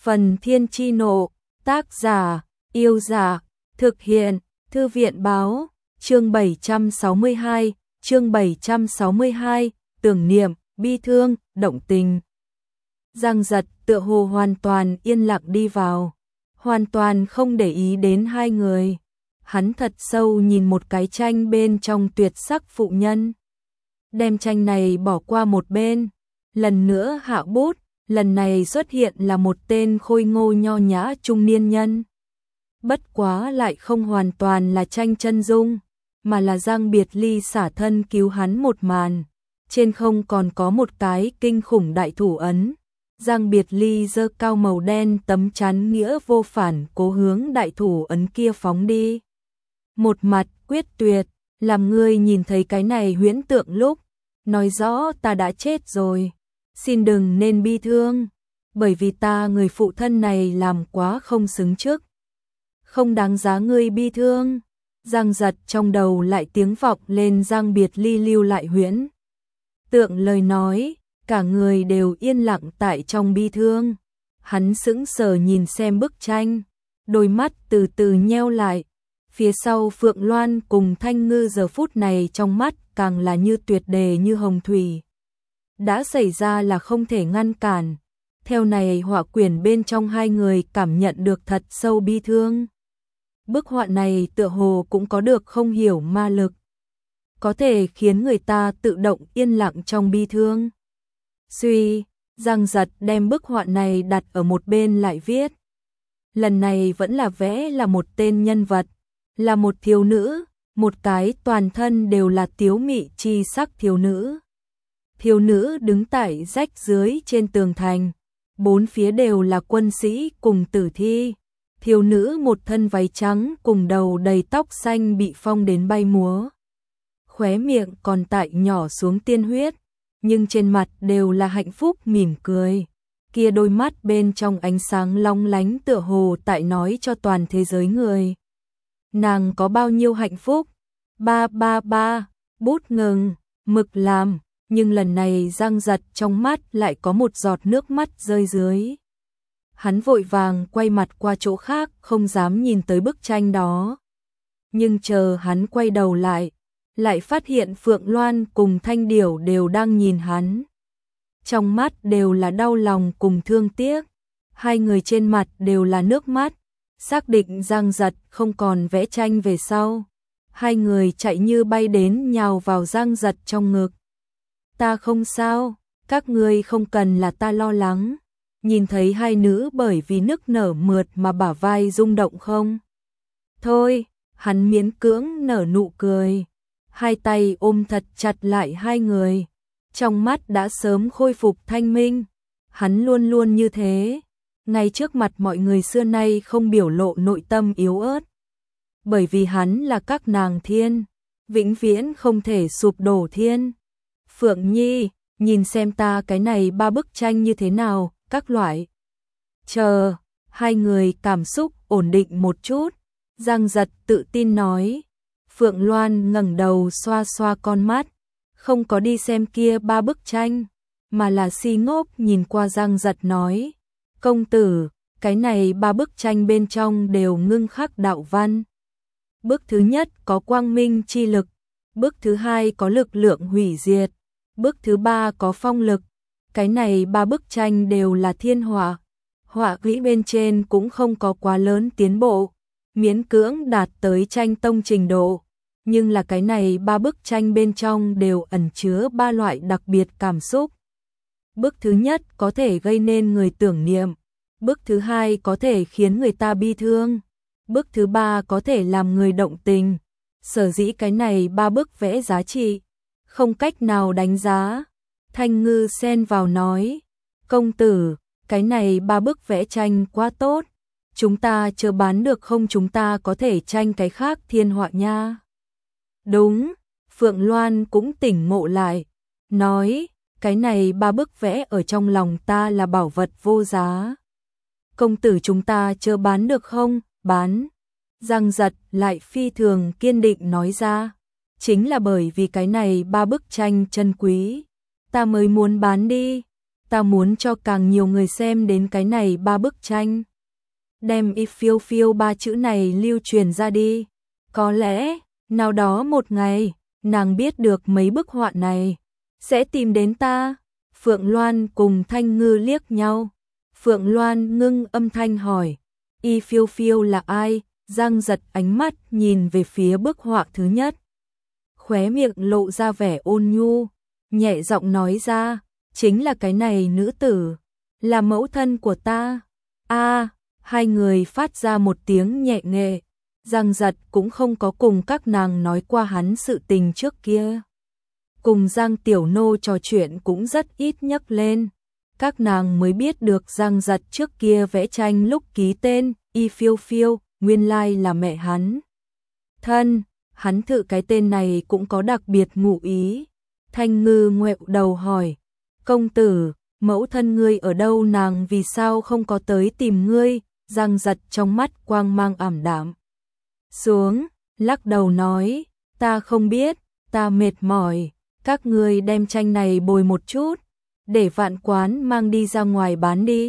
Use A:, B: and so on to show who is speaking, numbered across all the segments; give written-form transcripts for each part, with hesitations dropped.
A: Phần Thiên Chi Nộ, tác giả, Yêu Giả, thực hiện, Thư viện Báo, chương 762, tưởng niệm, bi thương, động tình. Giang Giật tựa hồ hoàn toàn yên lặng đi vào, hoàn toàn không để ý đến hai người. Hắn thật sâu nhìn một cái tranh bên trong tuyệt sắc phụ nhân. Đem tranh này bỏ qua một bên, lần nữa hạ bút, lần này xuất hiện là một tên khôi ngô nho nhã trung niên nhân. Bất quá lại không hoàn toàn là tranh chân dung, mà là Giang Biệt Ly xả thân cứu hắn một màn. Trên không còn có một cái kinh khủng đại thủ ấn. Giang Biệt Ly giơ cao màu đen tấm chắn nghĩa vô phản cố hướng đại thủ ấn kia phóng đi. Một mặt quyết tuyệt, làm ngươi nhìn thấy cái này huyễn tượng lúc, nói rõ ta đã chết rồi. Xin đừng nên bi thương, bởi vì ta người phụ thân này làm quá không xứng trước. Không đáng giá ngươi bi thương. Giang Giật trong đầu lại tiếng vọng lên Giang Biệt Ly lưu lại huyễn tượng lời nói, cả người đều yên lặng tại trong bi thương. Hắn sững sờ nhìn xem bức tranh, đôi mắt từ từ nheo lại. Phía sau Phượng Loan cùng Thanh Ngư giờ phút này trong mắt càng là như tuyệt đề như hồng thủy. Đã xảy ra là không thể ngăn cản. Theo này họa quyển bên trong hai người cảm nhận được thật sâu bi thương. Bức họa này tựa hồ cũng có được không hiểu ma lực, có thể khiến người ta tự động yên lặng trong bi thương. Suy, Giang Giật đem bức họa này đặt ở một bên lại viết. Lần này vẫn là vẽ là một tên nhân vật, là một thiếu nữ, một cái toàn thân đều là tiếu mị chi sắc thiếu nữ. Thiếu nữ đứng tại rách dưới trên tường thành, bốn phía đều là quân sĩ cùng tử thi. Thiếu nữ một thân váy trắng cùng đầu đầy tóc xanh bị phong đến bay múa. Khóe miệng còn tại nhỏ xuống tiên huyết, nhưng trên mặt đều là hạnh phúc mỉm cười. Kia đôi mắt bên trong ánh sáng long lánh tựa hồ tại nói cho toàn thế giới người. Nàng có bao nhiêu hạnh phúc? Ba, bút ngừng, mực làm, nhưng lần này Giang Giật trong mắt lại có một giọt nước mắt rơi dưới. Hắn vội vàng quay mặt qua chỗ khác, không dám nhìn tới bức tranh đó. Nhưng chờ hắn quay đầu lại phát hiện Phượng Loan cùng Thanh Điểu đều đang nhìn hắn. Trong mắt đều là đau lòng cùng thương tiếc, hai người trên mặt đều là nước mắt. Xác định Giang Giật không còn vẽ tranh về sau, hai người chạy như bay đến nhào vào Giang Giật trong ngực. Ta không sao, các ngươi không cần là ta lo lắng. Nhìn thấy hai nữ bởi vì nức nở mượt mà bả vai rung động không? Thôi, hắn miễn cưỡng nở nụ cười. Hai tay ôm thật chặt lại hai người. Trong mắt đã sớm khôi phục thanh minh. Hắn luôn luôn như thế. Ngay trước mặt mọi người xưa nay không biểu lộ nội tâm yếu ớt. Bởi vì hắn là các nàng thiên. Vĩnh viễn không thể sụp đổ thiên. Phượng Nhi, nhìn xem ta cái này ba bức tranh như thế nào. Các loại. Chờ, hai người cảm xúc ổn định một chút. Giang Giật tự tin nói. Phượng Loan ngẩng đầu xoa xoa con mắt, không có đi xem kia ba bức tranh, mà là si ngốc nhìn qua Giang Giật nói. Công tử, cái này ba bức tranh bên trong đều ngưng khắc đạo văn. Bức thứ nhất có quang minh chi lực, bức thứ hai có lực lượng hủy diệt, bức thứ ba có phong lực. Cái này ba bức tranh đều là thiên họa, họa kỹ bên trên cũng không có quá lớn tiến bộ, miễn cưỡng đạt tới tranh tông trình độ, nhưng là cái này ba bức tranh bên trong đều ẩn chứa ba loại đặc biệt cảm xúc. Bức thứ nhất có thể gây nên người tưởng niệm, bức thứ hai có thể khiến người ta bi thương, bức thứ ba có thể làm người động tình. Sở dĩ cái này ba bức vẽ giá trị, không cách nào đánh giá. Thanh Ngư xen vào nói, công tử, cái này ba bức vẽ tranh quá tốt, chúng ta chưa bán được không, chúng ta có thể tranh cái khác thiên họa nha. Đúng, Phượng Loan cũng tỉnh ngộ lại, nói, cái này ba bức vẽ ở trong lòng ta là bảo vật vô giá. Công tử chúng ta chưa bán được không, bán. Giang Giật lại phi thường kiên định nói ra, chính là bởi vì cái này ba bức tranh chân quý. Ta mới muốn bán đi, ta muốn cho càng nhiều người xem đến cái này 3 bức tranh. Đem y phiêu phiêu 3 chữ này lưu truyền ra đi. Có lẽ, nào đó một ngày, nàng biết được mấy bức họa này, sẽ tìm đến ta. Phượng Loan cùng Thanh Ngư liếc nhau. Phượng Loan ngưng âm thanh hỏi, y phiêu phiêu là ai? Giang giật ánh mắt nhìn về phía bức họa thứ nhất. Khóe miệng lộ ra vẻ ôn nhu, nhẹ giọng nói ra, chính là cái này nữ tử, là mẫu thân của ta. A, hai người phát ra một tiếng nhẹ nhẹ. Giang giật cũng không có cùng các nàng nói qua hắn sự tình trước kia. Cùng Giang Tiểu Nô trò chuyện cũng rất ít nhắc lên. Các nàng mới biết được Giang giật trước kia vẽ tranh lúc ký tên y phiêu phiêu, nguyên lai là mẹ hắn. Hắn thử cái tên này cũng có đặc biệt ngụ ý. Thanh Ngư ngoẹo đầu hỏi, công tử, mẫu thân ngươi ở đâu? Nàng vì sao không có tới tìm ngươi? Giang giật trong mắt quang mang ảm đạm xuống, lắc đầu nói, ta không biết, ta mệt mỏi, các ngươi đem tranh này bồi một chút, để Vạn Quán mang đi ra ngoài bán đi.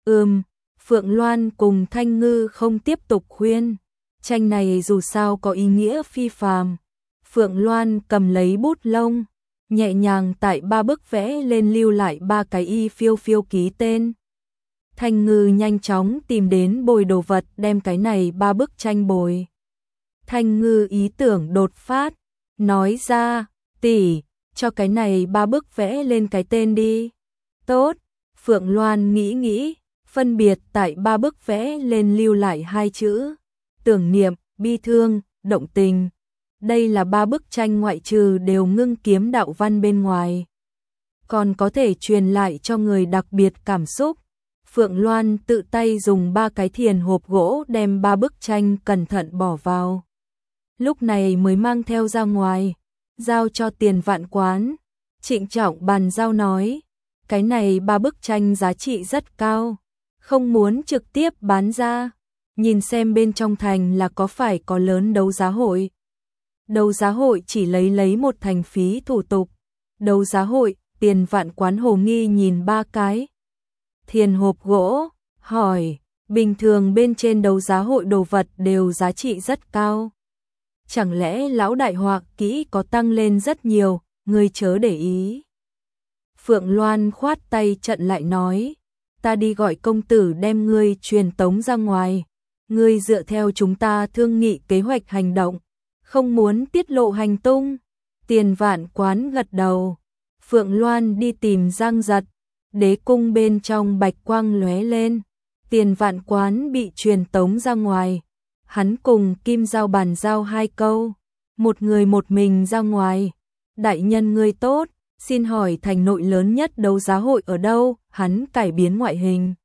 A: Phượng Loan cùng Thanh Ngư không tiếp tục khuyên, tranh này dù sao có ý nghĩa phi phàm. Phượng Loan cầm lấy bút lông, nhẹ nhàng tại 3 bức vẽ lên lưu lại 3 cái y phiêu phiêu ký tên. Thanh Ngư nhanh chóng tìm đến bồi đồ vật đem cái này 3 bức tranh bồi. Thanh Ngư ý tưởng đột phát, nói ra, tỷ, cho cái này 3 bức vẽ lên cái tên đi. Tốt, Phượng Loan nghĩ, phân biệt tại 3 bức vẽ lên lưu lại 2 chữ, tưởng niệm, bi thương, động tình. Đây là 3 bức tranh ngoại trừ đều ngưng kiếm đạo văn bên ngoài, còn có thể truyền lại cho người đặc biệt cảm xúc. Phượng Loan tự tay dùng 3 cái thiền hộp gỗ đem 3 bức tranh cẩn thận bỏ vào. Lúc này mới mang theo ra ngoài, giao cho Tiền Vạn Quán. Trịnh trọng bàn giao nói, cái này 3 bức tranh giá trị rất cao, không muốn trực tiếp bán ra, nhìn xem bên trong thành là có phải có lớn đấu giá hội. Đấu giá hội chỉ lấy một thành phí thủ tục. Đấu giá hội, Tiền Vạn Quán hồ nghi nhìn 3 cái thiền hộp gỗ, hỏi, bình thường bên trên đấu giá hội đồ vật đều giá trị rất cao. Chẳng lẽ lão đại họa kỹ có tăng lên rất nhiều, ngươi chớ để ý. Phượng Loan khoát tay chặn lại nói, ta đi gọi công tử đem ngươi truyền tống ra ngoài. Ngươi dựa theo chúng ta thương nghị kế hoạch hành động, không muốn tiết lộ hành tung. Tiền Vạn Quán gật đầu. Phượng Loan đi tìm Giang giật. Đế cung bên trong bạch quang lóe lên. Tiền Vạn Quán bị truyền tống ra ngoài. Hắn cùng Kim Giao bàn giao 2 câu. Một người một mình ra ngoài. Đại nhân ngươi tốt, xin hỏi thành nội lớn nhất đấu giá hội ở đâu? Hắn cải biến ngoại hình.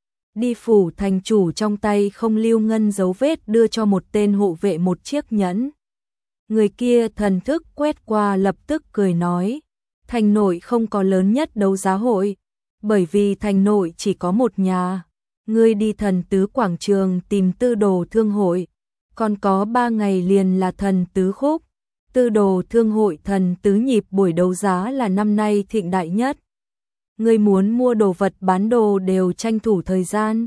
A: Đi phủ thành chủ trong tay không lưu ngân dấu vết đưa cho một tên hộ vệ một chiếc nhẫn. Người kia thần thức quét qua lập tức cười nói, thành nội không có lớn nhất đấu giá hội, bởi vì thành nội chỉ có một nhà. Ngươi đi Thần Tứ Quảng Trường tìm Tư Đồ Thương hội, còn có 3 ngày liền là Thần Tứ Khúc. Tư Đồ Thương hội Thần Tứ Nhịp buổi đấu giá là năm nay thịnh đại nhất. Ngươi muốn mua đồ vật bán đồ đều tranh thủ thời gian.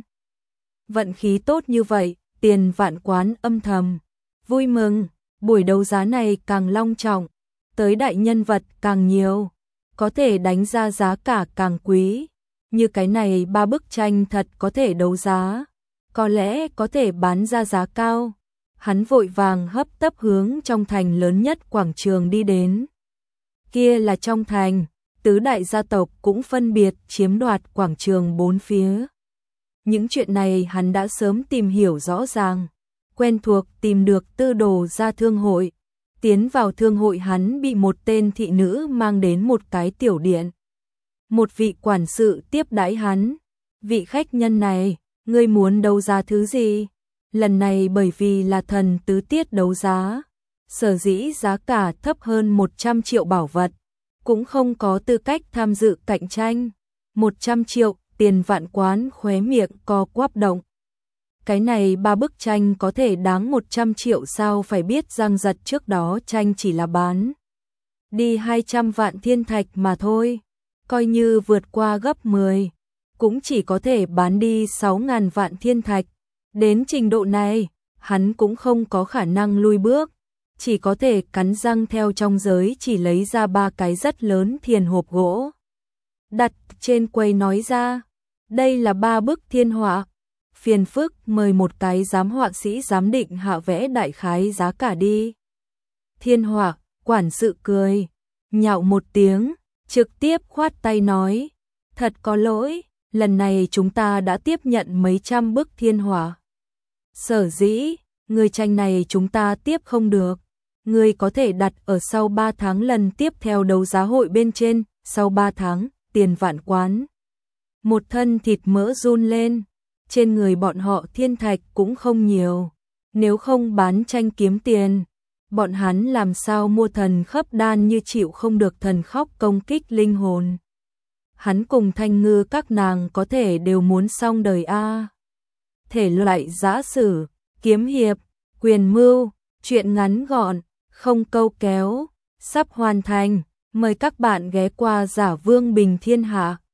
A: Vận khí tốt như vậy, Tiền Vạn Quán âm thầm vui mừng, buổi đấu giá này càng long trọng, tới đại nhân vật càng nhiều, có thể đánh ra giá cả càng quý. Như cái này 3 bức tranh thật có thể đấu giá, có lẽ có thể bán ra giá cao. Hắn vội vàng hấp tấp hướng trong thành lớn nhất quảng trường đi đến. Kia là trong thành, tứ đại gia tộc cũng phân biệt chiếm đoạt quảng trường 4 phía. Những chuyện này hắn đã sớm tìm hiểu rõ ràng, quen thuộc tìm được Tư Đồ gia thương hội. Tiến vào thương hội hắn bị một tên thị nữ mang đến một cái tiểu điện. Một vị quản sự tiếp đãi hắn. Vị khách nhân này, ngươi muốn đấu giá thứ gì? Lần này bởi vì là Thần Tứ tiết đấu giá, sở dĩ giá cả thấp hơn 100 triệu bảo vật, cũng không có tư cách tham dự cạnh tranh. 100 triệu, Tiền Vạn Quán khóe miệng co quắp động. Cái này 3 bức tranh có thể đáng 100 triệu sao? Phải biết Giang giật trước đó tranh chỉ là bán đi 200 vạn thiên thạch mà thôi. coi như vượt qua gấp 10, cũng chỉ có thể bán đi 6.000 vạn thiên thạch. Đến trình độ này, hắn cũng không có khả năng lui bước, chỉ có thể cắn răng theo trong giới chỉ lấy ra 3 cái rất lớn thiền hộp gỗ. Đặt trên quầy nói ra, đây là 3 bức thiên họa, phiền phức mời một cái giám họa sĩ giám định hạ vẽ đại khái giá cả đi. Thiên họa, quản sự cười, nhạo một tiếng, trực tiếp khoát tay nói, thật có lỗi, lần này chúng ta đã tiếp nhận mấy trăm bức thiên họa. Sở dĩ, người tranh này chúng ta tiếp không được, người có thể đặt ở sau 3 tháng lần tiếp theo đấu giá hội bên trên, sau 3 tháng, tiền vạn quán. Một thân thịt mỡ run lên, trên người bọn họ thiên thạch cũng không nhiều, nếu không bán tranh kiếm tiền, bọn hắn làm sao mua thần khấp đan như chịu không được thần khóc công kích linh hồn. Hắn cùng Thanh Ngư các nàng có thể đều muốn xong đời a. Thể loại giã sử, kiếm hiệp, quyền mưu, truyện ngắn gọn, không câu kéo, sắp hoàn thành, mời các bạn ghé qua Giả Vương Bình Thiên Hạ.